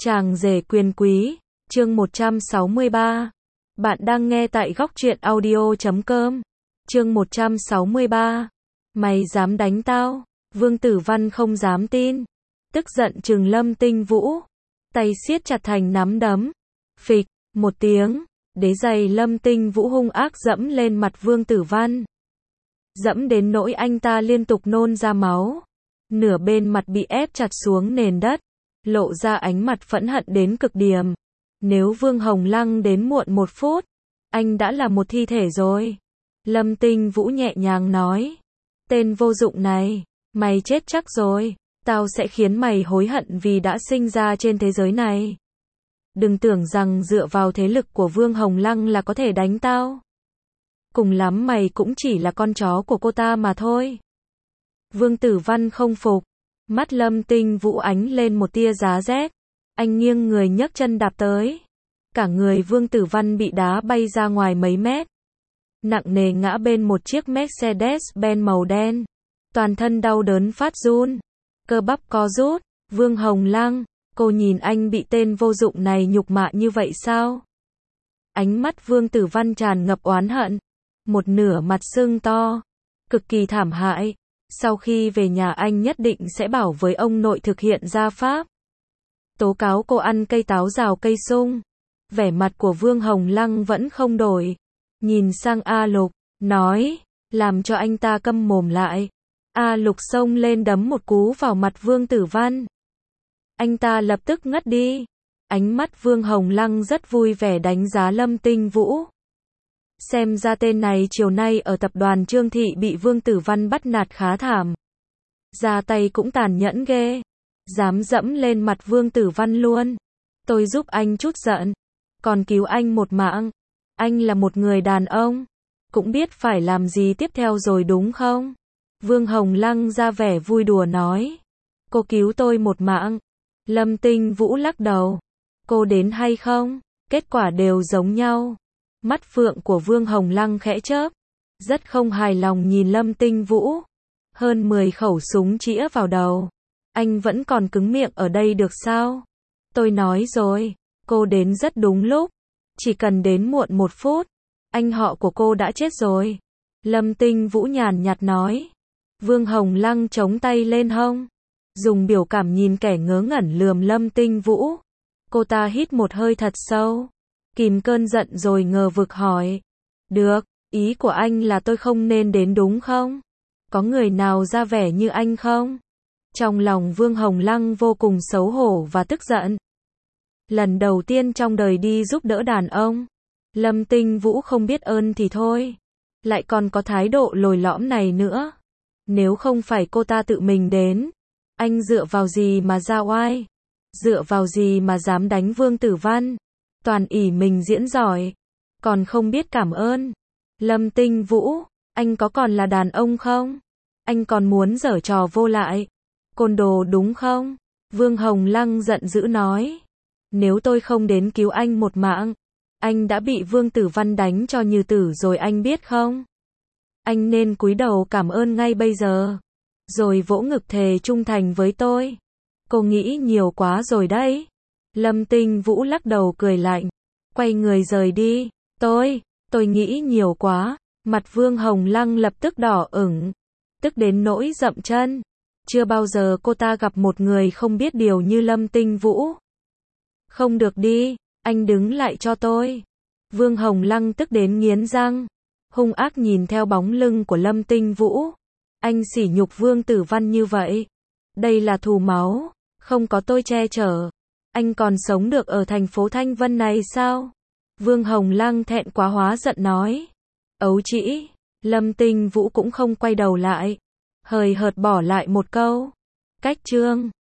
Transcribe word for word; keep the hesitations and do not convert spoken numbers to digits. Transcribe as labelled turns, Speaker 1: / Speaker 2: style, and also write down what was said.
Speaker 1: Chàng rể quyền quý, chương một trăm sáu mươi ba. Bạn đang nghe tại góc truyện audio chấm com. Chương một trăm sáu mươi ba. Mày dám đánh tao? Vương Tử Văn không dám tin. Tức giận trừng Lâm Tinh Vũ. Tay siết chặt thành nắm đấm. Phịch, một tiếng, đế giày Lâm Tinh Vũ hung ác dẫm lên mặt Vương Tử Văn. Dẫm đến nỗi anh ta liên tục nôn ra máu. Nửa bên mặt bị ép chặt xuống nền đất. Lộ ra ánh mặt phẫn hận đến cực điểm. Nếu Vương Hồng Lăng đến muộn một phút, anh đã là một thi thể rồi. Lâm Tinh Vũ nhẹ nhàng nói. Tên vô dụng này, mày chết chắc rồi. Tao sẽ khiến mày hối hận vì đã sinh ra trên thế giới này. Đừng tưởng rằng dựa vào thế lực của Vương Hồng Lăng là có thể đánh tao. Cùng lắm mày cũng chỉ là con chó của cô ta mà thôi. Vương Tử Văn không phục. Mắt Lâm Tinh Vũ ánh lên một tia giá rét. Anh nghiêng người nhấc chân đạp tới. Cả người Vương Tử Văn bị đá bay ra ngoài mấy mét. Nặng nề ngã bên một chiếc Mercedes-Benz màu đen. Toàn thân đau đớn phát run. Cơ bắp co rút. Vương Hồng Lăng, cô nhìn anh bị tên vô dụng này nhục mạ như vậy sao? Ánh mắt Vương Tử Văn tràn ngập oán hận. Một nửa mặt sưng to. Cực kỳ thảm hại. Sau khi về nhà anh nhất định sẽ bảo với ông nội thực hiện gia pháp. Tố cáo cô ăn cây táo rào cây sung. Vẻ mặt của Vương Hồng Lăng vẫn không đổi. Nhìn sang A Lục, nói, làm cho anh ta câm mồm lại. A Lục xông lên đấm một cú vào mặt Vương Tử Văn. Anh ta lập tức ngất đi. Ánh mắt Vương Hồng Lăng rất vui vẻ đánh giá Lâm Tinh Vũ. Xem ra tên này chiều nay ở tập đoàn Trương Thị bị Vương Tử Văn bắt nạt khá thảm. Ra tay cũng tàn nhẫn ghê. Dám dẫm lên mặt Vương Tử Văn luôn. Tôi giúp anh chút giận. Còn cứu anh một mạng. Anh là một người đàn ông. Cũng biết phải làm gì tiếp theo rồi đúng không? Vương Hồng Lăng ra vẻ vui đùa nói. Cô cứu tôi một mạng. Lâm Tinh Vũ lắc đầu. Cô đến hay không? Kết quả đều giống nhau. Mắt phượng của Vương Hồng Lăng khẽ chớp. Rất không hài lòng nhìn Lâm Tinh Vũ. Hơn mười khẩu súng chĩa vào đầu. Anh vẫn còn cứng miệng ở đây được sao? Tôi nói rồi, cô đến rất đúng lúc. Chỉ cần đến muộn một phút, anh họ của cô đã chết rồi. Lâm Tinh Vũ nhàn nhạt nói. Vương Hồng Lăng chống tay lên hông. Dùng biểu cảm nhìn kẻ ngớ ngẩn lườm Lâm Tinh Vũ. Cô ta hít một hơi thật sâu. Kìm cơn giận rồi ngờ vực hỏi. Được, ý của anh là tôi không nên đến đúng không? Có người nào ra vẻ như anh không? Trong lòng Vương Hồng Lăng vô cùng xấu hổ và tức giận. Lần đầu tiên trong đời đi giúp đỡ đàn ông. Lâm Tinh Vũ không biết ơn thì thôi. Lại còn có thái độ lồi lõm này nữa. Nếu không phải cô ta tự mình đến. Anh dựa vào gì mà ra oai? Dựa vào gì mà dám đánh Vương Tử Văn? Toàn ỷ mình diễn giỏi. Còn không biết cảm ơn. Lâm Tinh Vũ, anh có còn là đàn ông không? Anh còn muốn giở trò vô lại. Côn đồ đúng không? Vương Hồng Lăng giận dữ nói. Nếu tôi không đến cứu anh một mạng, anh đã bị Vương Tử Văn đánh cho như tử rồi anh biết không? Anh nên cúi đầu cảm ơn ngay bây giờ. Rồi vỗ ngực thề trung thành với tôi. Cô nghĩ nhiều quá rồi đấy. Lâm Tinh Vũ lắc đầu cười lạnh. Quay người rời đi. Tôi, tôi nghĩ nhiều quá. Mặt Vương Hồng Lăng lập tức đỏ ửng. Tức đến nỗi dậm chân. Chưa bao giờ cô ta gặp một người không biết điều như Lâm Tinh Vũ. Không được đi, anh đứng lại cho tôi. Vương Hồng Lăng tức đến nghiến răng. Hung ác nhìn theo bóng lưng của Lâm Tinh Vũ. Anh sỉ nhục Vương Tử Văn như vậy. Đây là thù máu, không có tôi che chở. Anh còn sống được ở thành phố Thanh Vân này sao? Vương Hồng Lăng thẹn quá hóa giận nói. Ấu trĩ, Lâm Tinh Vũ cũng không quay đầu lại. Hời hợt bỏ lại một câu. Cách chương.